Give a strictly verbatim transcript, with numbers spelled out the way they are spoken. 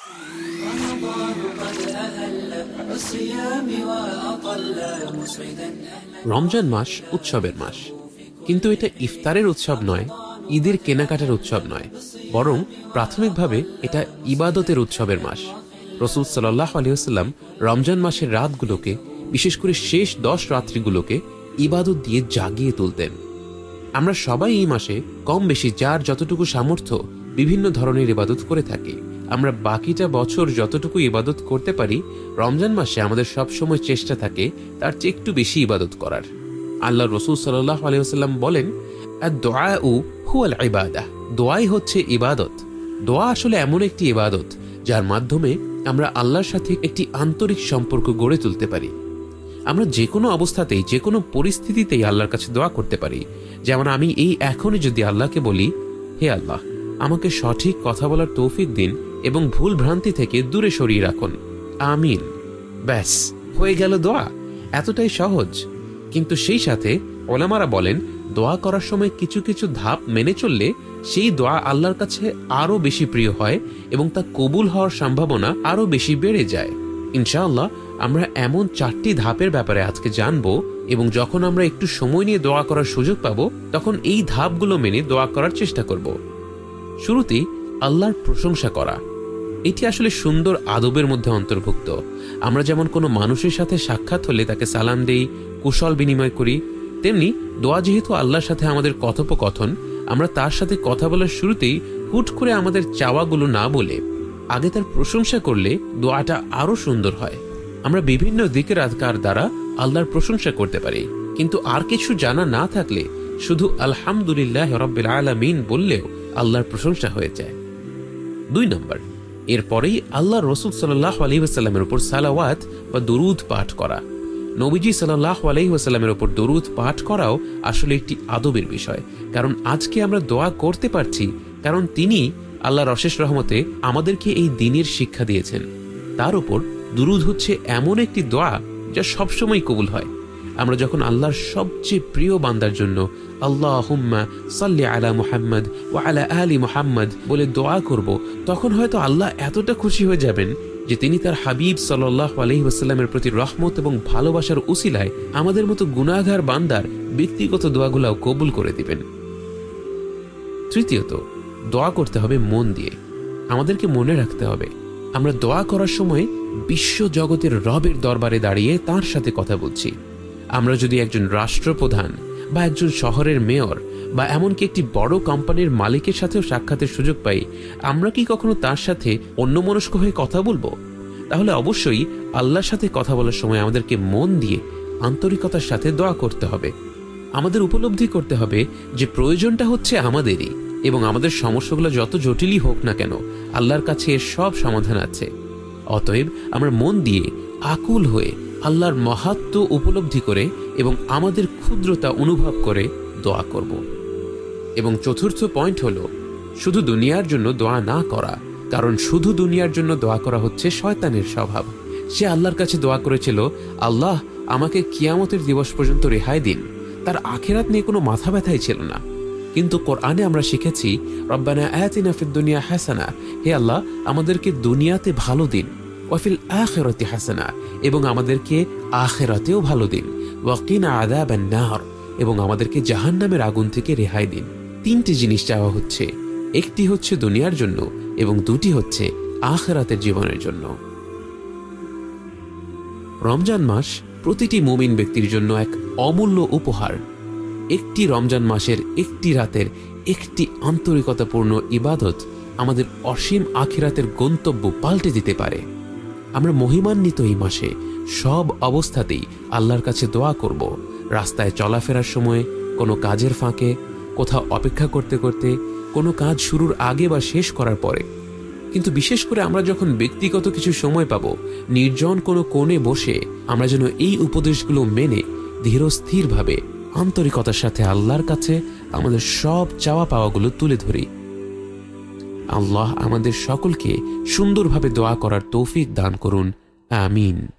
রমজান মাস উৎসবের মাস, কিন্তু এটা ইফতারের উৎসব নয়, ঈদের কেনাকাটার উৎসব নয়, বরং প্রাথমিকভাবে এটা ইবাদতের উৎসবের মাস। রাসূল সাল্লাল্লাহু আলাইহি ওয়াসাল্লাম রমজান মাসের রাতগুলোকে, বিশেষ করে শেষ দশ রাত্রিগুলোকে ইবাদত দিয়ে জাগিয়ে তুলতেন। আমরা সবাই এই মাসে কম বেশি যার যতটুকু সামর্থ্য বিভিন্ন ধরনের ইবাদত করে থাকি। আমরা বাকিটা বছর যতটুকু ইবাদত করতে পারি, রমজান মাসে আমাদের সবসময় চেষ্টা থাকে তার চেয়ে একটু বেশি ইবাদত করার। আল্লাহ রাসূল সাল্লাল্লাহু আলাইহি ওয়াসাল্লাম বলেন, আদ-দুআউ হুয়াল ইবাদাহ, দোয়াই হচ্ছে ইবাদত। দোয়া আসলে এমন একটি ইবাদত যার মাধ্যমে আমরা আল্লাহর সাথে একটি আন্তরিক সম্পর্ক গড়ে তুলতে পারি। আমরা যে কোনো অবস্থাতেই, যে কোনো পরিস্থিতিতেই আল্লাহর কাছে দোয়া করতে পারি। যেমন আমি এই এখনই যদি আল্লাহকে বলি, হে আল্লাহ, আমাকে সঠিক কথা বলার তৌফিক দিন এবং ভুল ভ্রান্তি থেকে দূরে সরিয়ে রাখুন, আমিন, ব্যাস হয়ে গেল দোয়া। এতটাই সহজ। কিন্তু সেই সাথে ওলামারা বলেন, দোয়া করার সময় কিছু কিছু ধাপ মেনে চললে সেই দোয়া আল্লাহর কাছে আরো বেশি প্রিয় হয় এবং তা কবুল হওয়ার সম্ভাবনা আরো বেশি বেড়ে যায়। ইনশাআল্লাহ আমরা এমন চারটি ধাপের ব্যাপারে আজকে জানবো, এবং যখন আমরা একটু সময় নিয়ে দোয়া করার সুযোগ পাবো, তখন এই ধাপগুলো মেনে দোয়া করার চেষ্টা করব। শুরুতেই আল্লাহর প্রশংসা করা। এটি আসলে সুন্দর আদবের মধ্যে অন্তর্ভুক্ত। আমরা যেমন কোনো মানুষের সাথে সাক্ষাৎ হলে তাকে সালাম দেই, কুশল বিনিময় করি, তেমনি দোয়া যেহেতু আল্লাহর সাথে আমাদের কথোপকথন, আমরা তার সাথে কথা বলার শুরুতেই হুট করে আমাদের চাওয়াগুলো না বলে আগে তার প্রশংসা করলে দোয়াটা আরো সুন্দর হয়। আমরা বিভিন্ন দিকের আজকার দ্বারা আল্লাহর প্রশংসা করতে পারি, কিন্তু আর কিছু জানা না থাকলে শুধু আলহামদুলিল্লাহ রাব্বিল আলামিন বললেও আল্লাহর প্রশংসা হয়ে যায়। দুই নম্বর, এরপরেই আল্লাহ রাসূল সাল্লাল্লাহু আলাইহি ওয়াসাল্লামের উপর সালাওয়াত বা দরুদ পাঠ করা। নবীজি সাল্লাল্লাহু আলাইহি ওয়াসাল্লামের উপর দরুদ পাঠ করাও আসলে একটি আদবের বিষয়। কারণ আজকে আমরা দোয়া করতে পারছি কারণ তিনি আল্লাহর অশেষ রহমতে আমাদেরকে এই দ্বীনের শিক্ষা দিয়েছেন। তার উপর দরুদ হচ্ছে এমন একটি দোয়া যা সবসময় কবুল হয়। আমরা যখন আল্লাহর সবচেয়ে প্রিয় বান্দার জন্য আল্লাহুম্মা সাল্লি আলা মুহাম্মদ ওয়া আলা আলি মুহাম্মদ বলে দোয়া করব, তখন হয়তো আল্লাহ এতটা খুশি হয়ে যাবেন যে তিনি তার হাবিব সাল্লাল্লাহু আলাইহি ওয়াসাল্লামের প্রতি রহমত এবং ভালোবাসার উসিলায় আমাদের মতো গুনাহগার বান্দার ব্যক্তিগত দোয়াগুলোও কবুল করে দিবেন। তৃতীয়ত, দোয়া করতে হবে মন দিয়ে। আমাদেরকে মনে রাখতে হবে আমরা দোয়া করার সময় বিশ্ব জগতের রবের দরবারে দাঁড়িয়ে তার সাথে কথা বলছি। আমরা যদি একজন রাষ্ট্রপ্রধান বা একজন শহরের মেয়র বা এমনকি একটি বড় কোম্পানির মালিকের সাথেও সাক্ষাতের সুযোগ পাই, আমরা কি কখনো তার সাথে অন্যমনস্ক হয়ে কথা বলবো? তাহলে অবশ্যই আল্লাহর সাথে কথা বলার সময় আমাদেরকে মন দিয়ে আন্তরিকতার সাথে দোয়া করতে হবে। আমাদের উপলব্ধি করতে হবে যে প্রয়োজনটা হচ্ছে আমাদেরই, এবং আমাদের সমস্যাগুলো যত জটিলই হোক না কেন, আল্লাহর কাছে এর সব সমাধান আছে। অতএব আমরা মন দিয়ে আকুল হয়ে আল্লাহর মাহাত্ম্য উপলব্ধি করে এবং আমাদের ক্ষুদ্রতা অনুভব করে দোয়া করব। এবং চতুর্থ পয়েন্ট হলো শুধু দুনিয়ার জন্য দোয়া না করা, কারণ শুধু দুনিয়ার জন্য দোয়া করা হচ্ছে শয়তানের স্বভাব। সে আল্লাহর কাছে দোয়া করেছিল, আল্লাহ আমাকে কিয়ামতের দিবস পর্যন্ত রেহাই দিন। তার আখিরাত নিয়ে কোনো মাথা ব্যথাই ছিল না। কিন্তু কোরআনে আমরা শিখেছি, রব্বানা আতিনা ফিদ দুনিয়া হাসানা, হে আল্লাহ আমাদেরকে দুনিয়াতে ভালো দিন, ওয়াফিল আখিরাতি হাসানা, এবং আমাদেরকে আখিরাতেও ভালো দিন, ওয়াকিনা আযাবান নার, এবং আমাদেরকে জাহান্নামের আগুন থেকে রেহাই দিন। তিনটি জিনিস চাওয়া হচ্ছে, একটি হচ্ছে দুনিয়ার জন্য এবং দুটি হচ্ছে আখিরাতের জীবনের জন্য। রমজান মাস প্রতিটি মুমিন ব্যক্তির জন্য এক অমূল্য উপহার। একটি রমজান মাসের একটি রাতের একটি আন্তরিকতাপূর্ণ ইবাদত আমাদের অসীম আখিরাতের গন্তব্য পাল্টে দিতে পারে। আমরা মহিমান্বিত এই মাসে সব অবস্থাতেই আল্লাহর কাছে দোয়া করব। রাস্তায় চলাফেরার সময়, কোনো কাজের ফাঁকে, কোথাও অপেক্ষা করতে করতে, কোনো কাজ শুরুর আগে বা শেষ করার পরে। কিন্তু বিশেষ করে আমরা যখন ব্যক্তিগত কিছু সময় পাব, নির্জন কোনো কোণে বসে আমরা যেন এই উপদেশগুলো মেনে ধীরস্থিরভাবে আন্তরিকতার সাথে আল্লাহর কাছে আমাদের সব চাওয়া পাওয়াগুলো তুলে ধরি। আল্লাহ আমাদের সকলকে সুন্দরভাবে দোয়া করার তৌফিক দান করুন, আমিন।